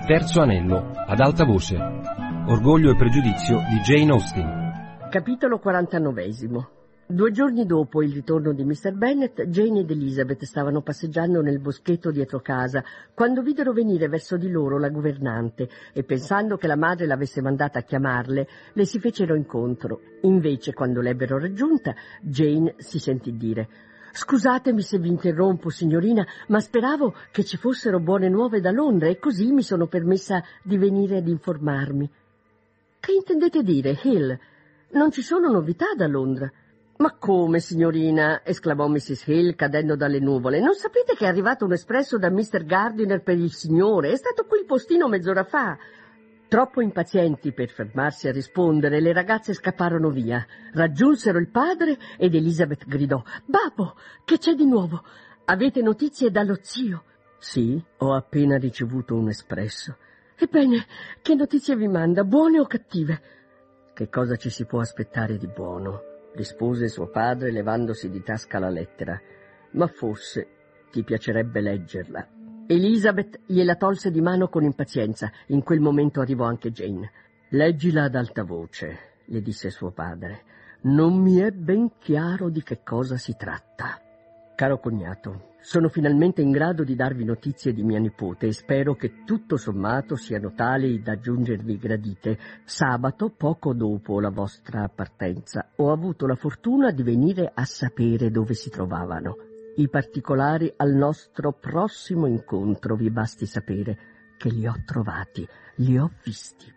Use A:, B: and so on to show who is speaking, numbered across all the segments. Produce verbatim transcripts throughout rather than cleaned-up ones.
A: Terzo anello, ad alta voce. Orgoglio e pregiudizio di Jane Austen.
B: Capitolo quarantanovesimo. Due giorni dopo il ritorno di mister Bennet, Jane ed Elizabeth stavano passeggiando nel boschetto dietro casa, quando videro venire verso di loro la governante e, pensando che la madre l'avesse mandata a chiamarle, le si fecero incontro. Invece, quando l'ebbero raggiunta, Jane si sentì dire: «Scusatemi se vi interrompo, signorina, ma speravo che ci fossero buone nuove da Londra e così mi sono permessa di venire ad informarmi». «Che intendete dire, Hill? Non ci sono novità da Londra?» «Ma come, signorina?» esclamò missus Hill cadendo dalle nuvole. «Non sapete che è arrivato un espresso da mister Gardiner per il signore? È stato qui il postino mezz'ora fa». Troppo impazienti per fermarsi a rispondere, le ragazze scapparono via. Raggiunsero il padre ed Elizabeth gridò: «Babbo, che c'è di nuovo? Avete notizie dallo zio?» «Sì, ho appena ricevuto un espresso». «Ebbene, che notizie vi manda, buone o cattive?» «Che cosa ci si può aspettare di buono?» rispose suo padre levandosi di tasca la lettera. «Ma forse ti piacerebbe leggerla». Elizabeth gliela tolse di mano con impazienza. In quel momento arrivò anche Jane. «Leggila ad alta voce», le disse suo padre. «Non mi è ben chiaro di che cosa si tratta». «Caro cognato, sono finalmente in grado di darvi notizie di mia nipote e spero che tutto sommato siano tali da giungervi gradite. Sabato, poco dopo la vostra partenza, ho avuto la fortuna di venire a sapere dove si trovavano. I particolari al nostro prossimo incontro vi basti sapere che li ho trovati, li ho visti.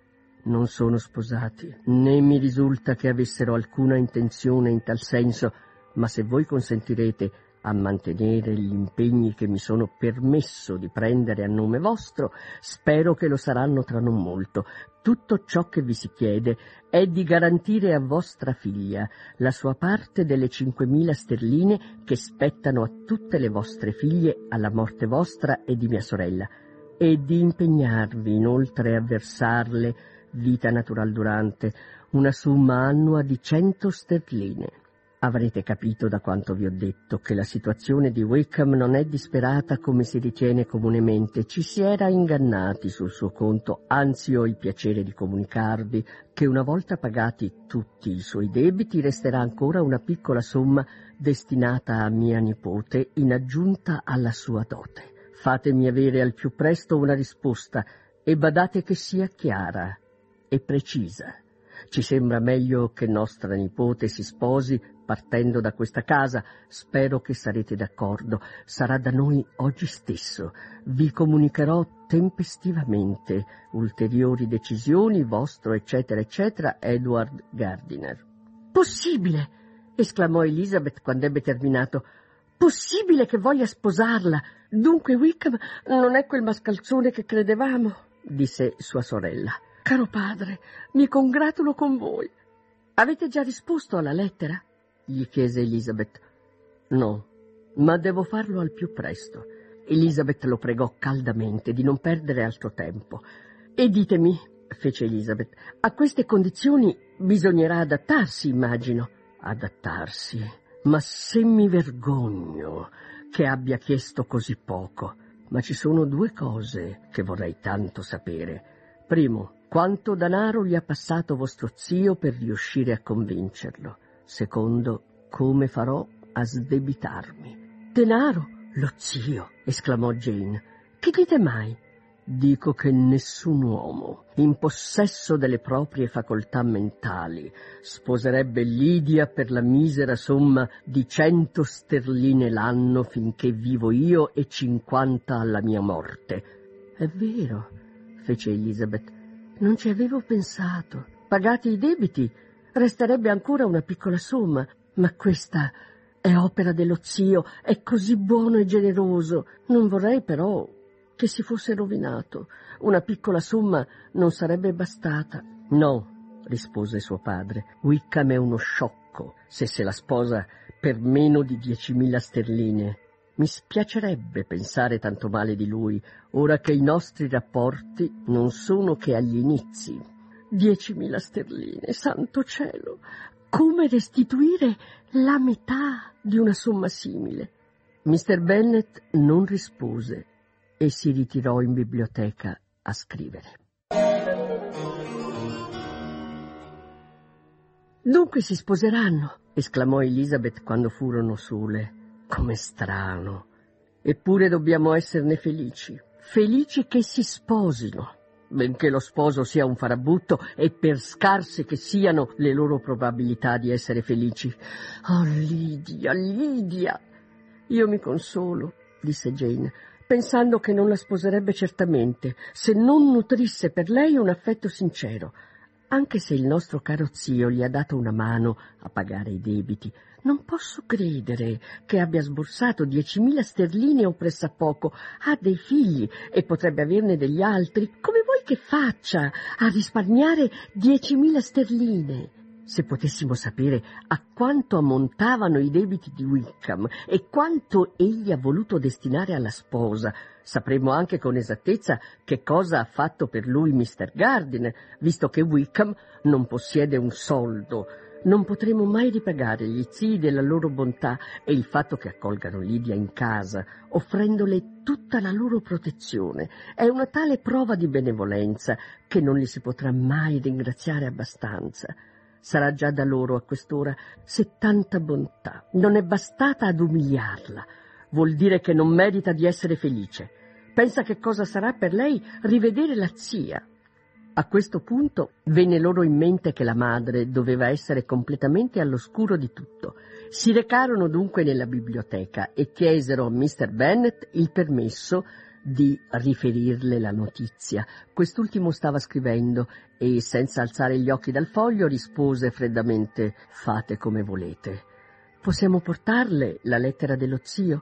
B: Non sono sposati, né mi risulta che avessero alcuna intenzione in tal senso, ma se voi consentirete a mantenere gli impegni che mi sono permesso di prendere a nome vostro, spero che lo saranno tra non molto. Tutto ciò che vi si chiede è di garantire a vostra figlia la sua parte delle cinquemila sterline che spettano a tutte le vostre figlie alla morte vostra e di mia sorella, e di impegnarvi inoltre a versarle, vita natural durante, una somma annua di cento sterline. Avrete capito da quanto vi ho detto che la situazione di Wickham non è disperata come si ritiene comunemente. Ci si era ingannati sul suo conto, anzi ho il piacere di comunicarvi che una volta pagati tutti i suoi debiti resterà ancora una piccola somma destinata a mia nipote in aggiunta alla sua dote. Fatemi avere al più presto una risposta e badate che sia chiara e precisa. Ci sembra meglio che nostra nipote si sposi partendo da questa casa. Spero che sarete d'accordo. Sarà da noi oggi stesso. Vi comunicherò tempestivamente ulteriori decisioni. Vostro eccetera eccetera Edward Gardiner». «Possibile!» esclamò Elizabeth quando ebbe terminato. «Possibile che voglia sposarla? Dunque Wickham non è quel mascalzone che credevamo», disse sua sorella. «Caro padre, mi congratulo con voi». «Avete già risposto alla lettera?» gli chiese Elizabeth. «No, ma devo farlo al più presto». Elizabeth lo pregò caldamente di non perdere altro tempo. «E ditemi», fece Elizabeth, «a queste condizioni bisognerà adattarsi, immagino». «Adattarsi? Ma se mi vergogno che abbia chiesto così poco. Ma ci sono due cose che vorrei tanto sapere. Primo, quanto denaro gli ha passato vostro zio per riuscire a convincerlo. Secondo, come farò a sdebitarmi». «Denaro? Lo zio?» esclamò Jane. «Che dite mai?» «Dico che nessun uomo, in possesso delle proprie facoltà mentali, sposerebbe Lydia per la misera somma di cento sterline l'anno finché vivo io e cinquanta alla mia morte». «È vero», fece Elizabeth. «Non ci avevo pensato. Pagati i debiti, resterebbe ancora una piccola somma, ma questa è opera dello zio, è così buono e generoso. Non vorrei però che si fosse rovinato. Una piccola somma non sarebbe bastata». «No», rispose suo padre, «Wickham è uno sciocco se se la sposa per meno di diecimila sterline. Mi spiacerebbe pensare tanto male di lui, ora che i nostri rapporti non sono che agli inizi». «Diecimila sterline, santo cielo! Come restituire la metà di una somma simile?» mister Bennet non rispose e si ritirò in biblioteca a scrivere. «Dunque si sposeranno», esclamò Elizabeth quando furono sole. «Com'è strano! Eppure dobbiamo esserne felici, felici che si sposino, benché lo sposo sia un farabutto e per scarse che siano le loro probabilità di essere felici. Oh, Lydia, Lydia!» «Io mi consolo», disse Jane, «pensando che non la sposerebbe certamente se non nutrisse per lei un affetto sincero. Anche se il nostro caro zio gli ha dato una mano a pagare i debiti, non posso credere che abbia sborsato diecimila sterline o pressappoco. Ha dei figli e potrebbe averne degli altri. Come vuoi che faccia a risparmiare diecimila sterline? Se potessimo sapere a quanto ammontavano i debiti di Wickham e quanto egli ha voluto destinare alla sposa, sapremmo anche con esattezza che cosa ha fatto per lui mister Gardiner, visto che Wickham non possiede un soldo. Non potremo mai ripagare gli zii della loro bontà e il fatto che accolgano Lydia in casa, offrendole tutta la loro protezione. È una tale prova di benevolenza che non li si potrà mai ringraziare abbastanza. Sarà già da loro a quest'ora se tanta bontà non è bastata ad umiliarla. Vuol dire che non merita di essere felice. Pensa che cosa sarà per lei rivedere la zia». A questo punto venne loro in mente che la madre doveva essere completamente all'oscuro di tutto. Si recarono dunque nella biblioteca e chiesero a mister Bennet il permesso di riferirle la notizia. Quest'ultimo stava scrivendo e, senza alzare gli occhi dal foglio, rispose freddamente: «Fate come volete. Possiamo portarle la lettera dello zio?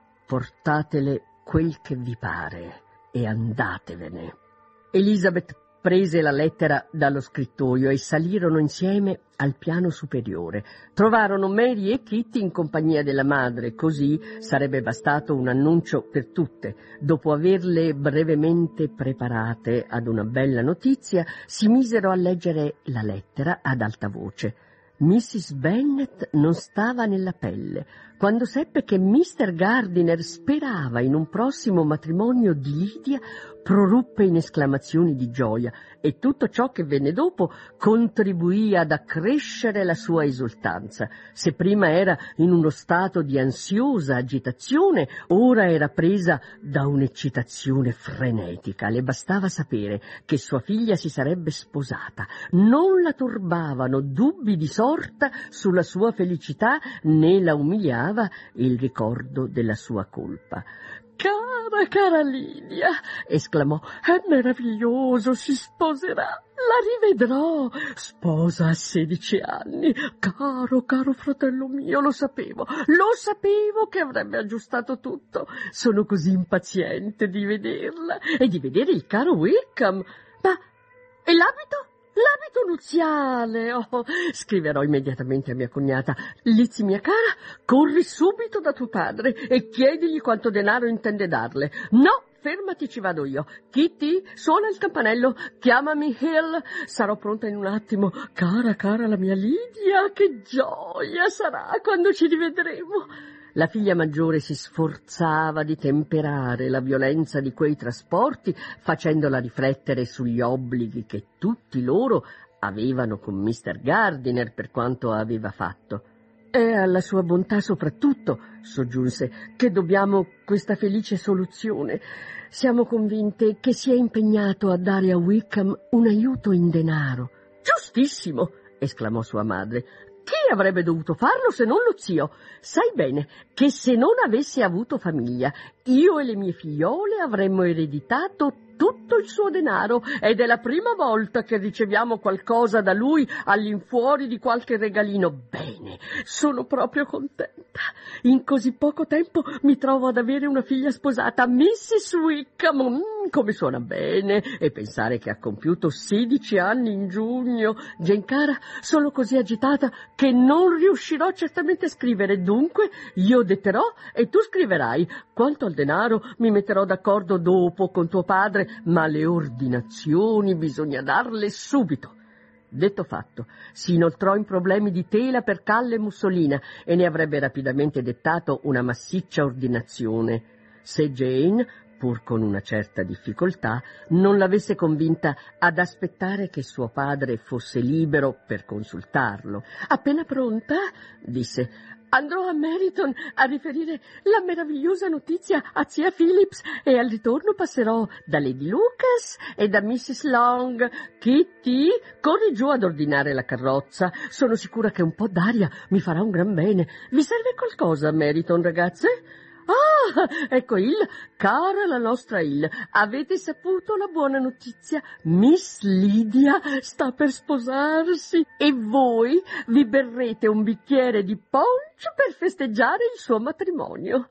B: Portatele quel che vi pare e andatevene». Elizabeth prese la lettera dallo scrittoio e salirono insieme al piano superiore. Trovarono Mary e Kitty in compagnia della madre, così sarebbe bastato un annuncio per tutte. Dopo averle brevemente preparate ad una bella notizia, si misero a leggere la lettera ad alta voce. missis Bennet non stava nella pelle. Quando seppe che mister Gardiner sperava in un prossimo matrimonio di Lydia, proruppe in esclamazioni di gioia e tutto ciò che venne dopo contribuì ad accrescere la sua esultanza. Se prima era in uno stato di ansiosa agitazione, ora era presa da un'eccitazione frenetica. Le bastava sapere che sua figlia si sarebbe sposata. Non la turbavano dubbi di sorta sulla sua felicità, né la umiliava il ricordo della sua colpa. «Cara, cara Lydia», esclamò, «è meraviglioso, si sposerà, la rivedrò, sposa a sedici anni. Caro, caro fratello mio, lo sapevo, lo sapevo che avrebbe aggiustato tutto. Sono così impaziente di vederla e di vedere il caro Wickham. Ma, e l'abito? L'abito nuziale! Oh, scriverò immediatamente a mia cognata. Lizzie, mia cara, corri subito da tuo padre e chiedigli quanto denaro intende darle. No, fermati, ci vado io. Kitty, suona il campanello, chiamami Hill, sarò pronta in un attimo. Cara, cara la mia Lydia, che gioia sarà quando ci rivedremo. La figlia maggiore si sforzava di temperare la violenza di quei trasporti, facendola riflettere sugli obblighi che tutti loro avevano con mister Gardiner per quanto aveva fatto. «È alla sua bontà soprattutto», soggiunse, «che dobbiamo questa felice soluzione. Siamo convinte che sia impegnato a dare a Wickham un aiuto in denaro». «Giustissimo», esclamò sua madre. «Chi avrebbe dovuto farlo se non lo zio? Sai bene che se non avesse avuto famiglia, io e le mie figliole avremmo ereditato tutto il suo denaro ed è la prima volta che riceviamo qualcosa da lui all'infuori di qualche regalino. Bene, sono proprio contenta. In così poco tempo mi trovo ad avere una figlia sposata, missis Wickham. Mm, come suona bene! E pensare che ha compiuto sedici anni in giugno. Jane cara, sono così agitata che non riuscirò certamente a scrivere. Dunque io detterò e tu scriverai. Quanto al denaro mi metterò d'accordo dopo con tuo padre, ma le ordinazioni bisogna darle subito». Detto fatto, si inoltrò in problemi di tela per Calle e Mussolina e ne avrebbe rapidamente dettato una massiccia ordinazione. Se Jane, seppur con una certa difficoltà, non l'avesse convinta ad aspettare che suo padre fosse libero per consultarlo. «Appena pronta», disse, «andrò a Meryton a riferire la meravigliosa notizia a zia Phillips e al ritorno passerò da Lady Lucas e da missus Long. Kitty, corri giù ad ordinare la carrozza. Sono sicura che un po' d'aria mi farà un gran bene. Vi serve qualcosa a Meryton, ragazze?» «Ah, ecco il, cara la nostra Il, avete saputo la buona notizia? Miss Lydia sta per sposarsi e voi vi berrete un bicchiere di punch per festeggiare il suo matrimonio».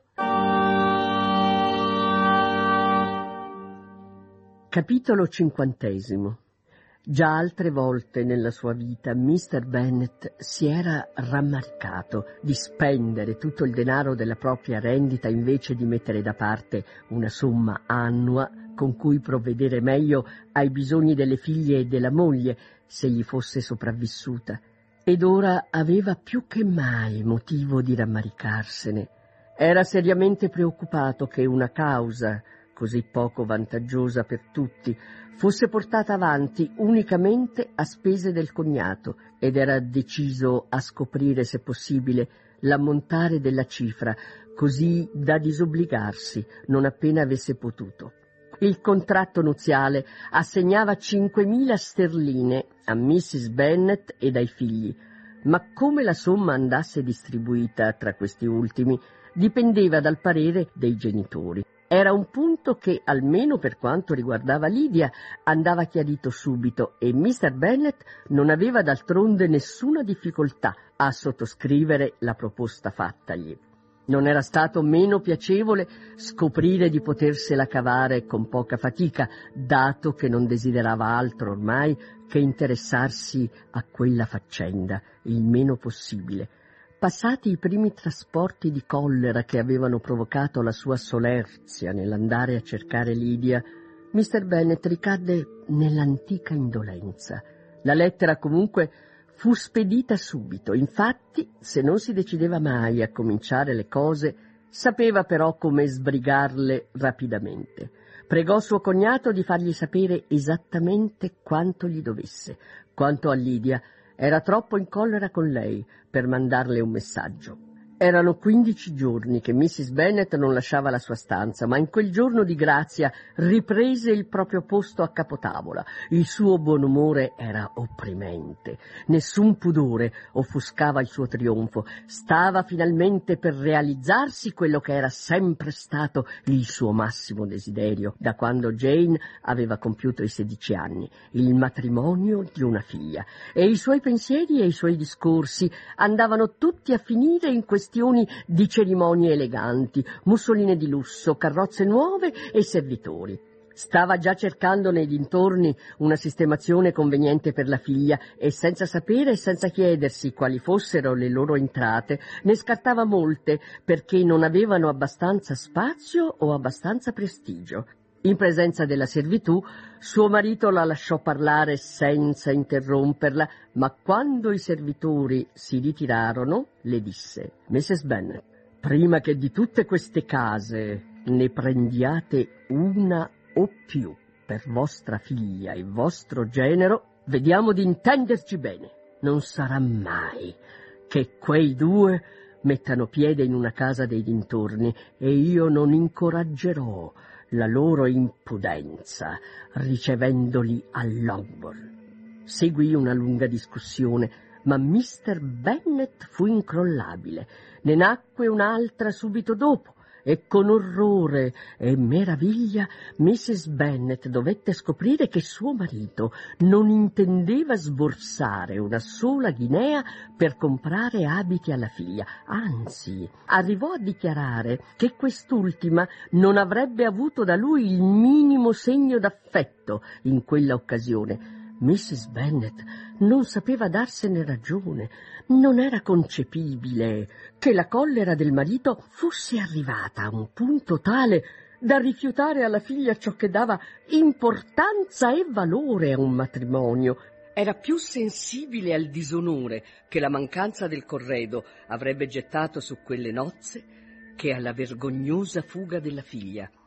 B: Capitolo cinquantesimo. Già altre volte nella sua vita mister Bennet si era rammaricato di spendere tutto il denaro della propria rendita invece di mettere da parte una somma annua con cui provvedere meglio ai bisogni delle figlie e della moglie se gli fosse sopravvissuta. Ed ora aveva più che mai motivo di rammaricarsene. Era seriamente preoccupato che una causa così poco vantaggiosa per tutti fosse portata avanti unicamente a spese del cognato, ed era deciso a scoprire, se possibile, l'ammontare della cifra, così da disobbligarsi non appena avesse potuto. Il contratto nuziale assegnava cinquemila sterline a missus Bennet ed ai figli, ma come la somma andasse distribuita tra questi ultimi dipendeva dal parere dei genitori. Era un punto che, almeno per quanto riguardava Lydia, andava chiarito subito e mister Bennet non aveva d'altronde nessuna difficoltà a sottoscrivere la proposta fattagli. Non era stato meno piacevole scoprire di potersela cavare con poca fatica, dato che non desiderava altro ormai che interessarsi a quella faccenda il meno possibile. Passati i primi trasporti di collera che avevano provocato la sua solerzia nell'andare a cercare Lydia, mister Bennet ricadde nell'antica indolenza. La lettera comunque fu spedita subito, infatti, se non si decideva mai a cominciare le cose, sapeva però come sbrigarle rapidamente. Pregò suo cognato di fargli sapere esattamente quanto gli dovesse. Quanto a Lydia, era troppo in collera con lei per mandarle un messaggio. Erano quindici giorni che missus Bennet non lasciava la sua stanza, ma in quel giorno di grazia riprese il proprio posto a capotavola. Il suo buon umore era opprimente, nessun pudore offuscava il suo trionfo. Stava finalmente per realizzarsi quello che era sempre stato il suo massimo desiderio, da quando Jane aveva compiuto i sedici anni, il matrimonio di una figlia. E i suoi pensieri e i suoi discorsi andavano tutti a finire in questioni di cerimonie eleganti, mussoline di lusso, carrozze nuove e servitori. Stava già cercando nei dintorni una sistemazione conveniente per la figlia e, senza sapere e senza chiedersi quali fossero le loro entrate, ne scartava molte perché non avevano abbastanza spazio o abbastanza prestigio. In presenza della servitù, suo marito la lasciò parlare senza interromperla, ma quando i servitori si ritirarono, le disse: «missus Bennet, prima che di tutte queste case ne prendiate una o più per vostra figlia e vostro genero, vediamo di intenderci bene. Non sarà mai che quei due mettano piede in una casa dei dintorni e io non incoraggerò la loro impudenza ricevendoli a Longbourn». Seguì una lunga discussione, ma mister Bennet fu incrollabile. Ne nacque un'altra subito dopo, e con orrore e meraviglia missus Bennet dovette scoprire che suo marito non intendeva sborsare una sola guinea per comprare abiti alla figlia. Anzi, arrivò a dichiarare che quest'ultima non avrebbe avuto da lui il minimo segno d'affetto in quella occasione. missus Bennet non sapeva darsene ragione. Non era concepibile che la collera del marito fosse arrivata a un punto tale da rifiutare alla figlia ciò che dava importanza e valore a un matrimonio. Era più sensibile al disonore che la mancanza del corredo avrebbe gettato su quelle nozze che alla vergognosa fuga della figlia.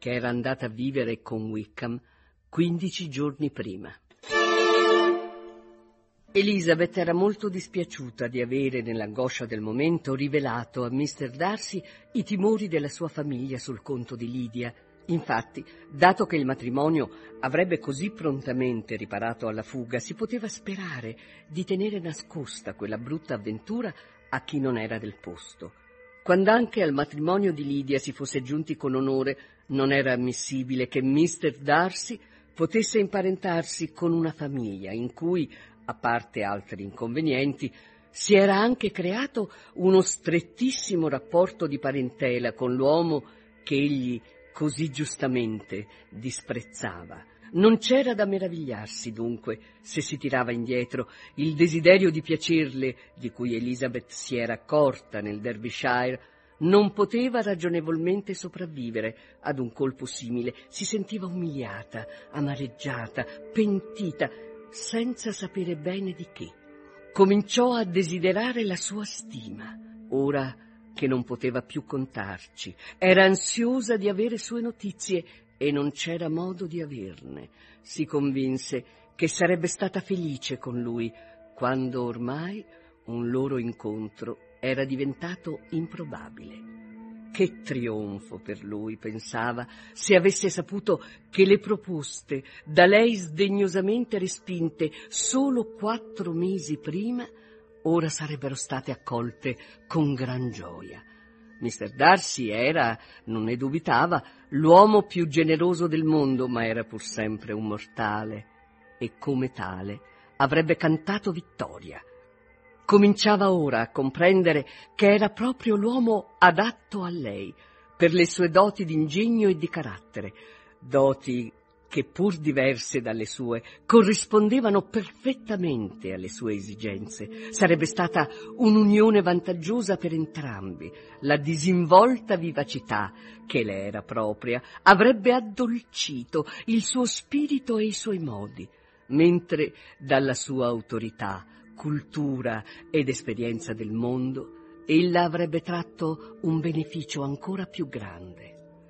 B: che era andata a vivere con Wickham quindici giorni prima. Elizabeth era molto dispiaciuta di avere, nell'angoscia del momento, rivelato a mister Darcy i timori della sua famiglia sul conto di Lydia. Infatti, dato che il matrimonio avrebbe così prontamente riparato alla fuga, si poteva sperare di tenere nascosta quella brutta avventura a chi non era del posto. Quando anche al matrimonio di Lydia si fosse giunti con onore, non era ammissibile che mister Darcy potesse imparentarsi con una famiglia in cui, a parte altri inconvenienti, si era anche creato uno strettissimo rapporto di parentela con l'uomo che egli così giustamente disprezzava. Non c'era da meravigliarsi, dunque, se si tirava indietro il desiderio di piacerle, di cui Elizabeth si era accorta nel Derbyshire, non poteva ragionevolmente sopravvivere ad un colpo simile. Si sentiva umiliata, amareggiata, pentita, senza sapere bene di che. Cominciò a desiderare la sua stima, ora che non poteva più contarci. Era ansiosa di avere sue notizie e non c'era modo di averne. Si convinse che sarebbe stata felice con lui, quando ormai un loro incontro era diventato improbabile. Che trionfo per lui, pensava, se avesse saputo che le proposte, da lei sdegnosamente respinte solo quattro mesi prima, ora sarebbero state accolte con gran gioia. mister Darcy era, non ne dubitava, l'uomo più generoso del mondo, ma era pur sempre un mortale e come tale avrebbe cantato vittoria. Cominciava ora a comprendere che era proprio l'uomo adatto a lei, per le sue doti di ingegno e di carattere, doti che, pur diverse dalle sue, corrispondevano perfettamente alle sue esigenze. Sarebbe stata un'unione vantaggiosa per entrambi. La disinvolta vivacità che le era propria avrebbe addolcito il suo spirito e i suoi modi, mentre dalla sua autorità, cultura ed esperienza del mondo, ella avrebbe tratto un beneficio ancora più grande.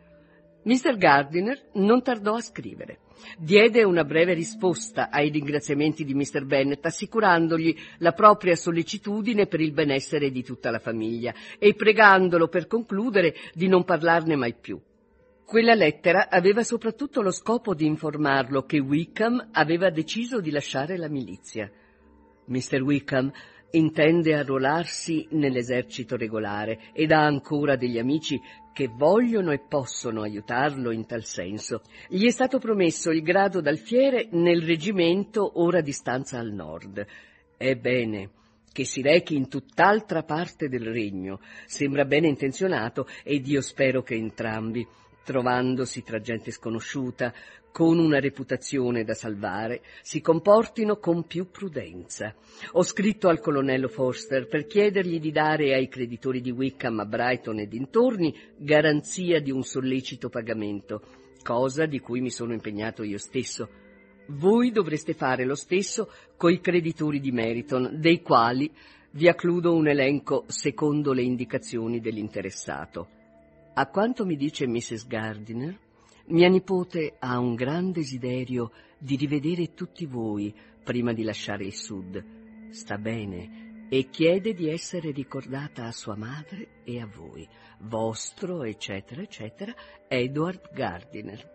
B: mister Gardiner non tardò a scrivere. Diede una breve risposta ai ringraziamenti di mister Bennet, assicurandogli la propria sollecitudine per il benessere di tutta la famiglia e pregandolo, per concludere, di non parlarne mai più. Quella lettera aveva soprattutto lo scopo di informarlo che Wickham aveva deciso di lasciare la milizia. mister Wickham intende arruolarsi nell'esercito regolare ed ha ancora degli amici che vogliono e possono aiutarlo in tal senso. Gli è stato promesso il grado d'alfiere nel reggimento ora di stanza al nord. È bene che si rechi in tutt'altra parte del regno. Sembra bene intenzionato ed io spero che entrambi, trovandosi tra gente sconosciuta, con una reputazione da salvare, si comportino con più prudenza. Ho scritto al colonnello Forster per chiedergli di dare ai creditori di Wickham a Brighton e dintorni garanzia di un sollecito pagamento, cosa di cui mi sono impegnato io stesso. Voi dovreste fare lo stesso coi creditori di Meryton, dei quali vi accludo un elenco secondo le indicazioni dell'interessato. A quanto mi dice missus Gardiner, mia nipote ha un gran desiderio di rivedere tutti voi prima di lasciare il Sud. Sta bene e chiede di essere ricordata a sua madre e a voi. Vostro, eccetera, eccetera, Edward Gardiner.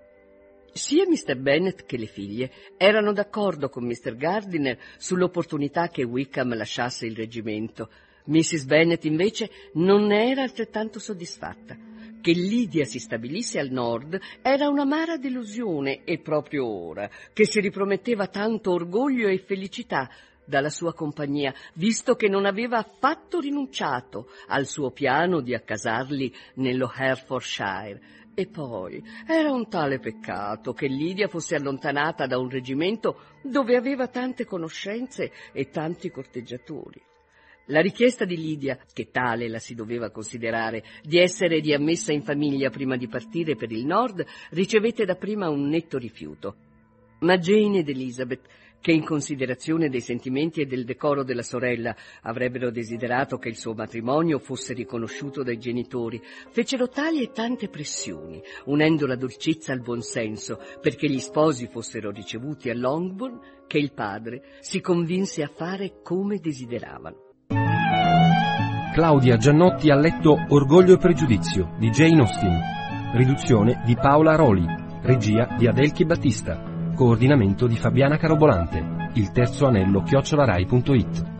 B: Sia mister Bennet che le figlie erano d'accordo con mister Gardiner sull'opportunità che Wickham lasciasse il reggimento. missus Bennet, invece, non ne era altrettanto soddisfatta. Che Lydia si stabilisse al nord era un'amara delusione, e proprio ora che si riprometteva tanto orgoglio e felicità dalla sua compagnia, visto che non aveva affatto rinunciato al suo piano di accasarli nello Hertfordshire. E poi era un tale peccato che Lydia fosse allontanata da un reggimento dove aveva tante conoscenze e tanti corteggiatori. La richiesta di Lydia, che tale la si doveva considerare, di essere riammessa in famiglia prima di partire per il nord, ricevette dapprima un netto rifiuto. Ma Jane ed Elizabeth che in considerazione dei sentimenti e del decoro della sorella avrebbero desiderato che il suo matrimonio fosse riconosciuto dai genitori, fecero tali e tante pressioni, unendo la dolcezza al buonsenso, perché gli sposi fossero ricevuti a Longbourn, che il padre si convinse a fare come desideravano.
A: Claudia Giannotti ha letto Orgoglio e pregiudizio di Jane Austen, riduzione di Paola Roli, regia di Adelchi Battista, coordinamento di Fabiana Carobolante, il terzo anello chiocciola rai punto it.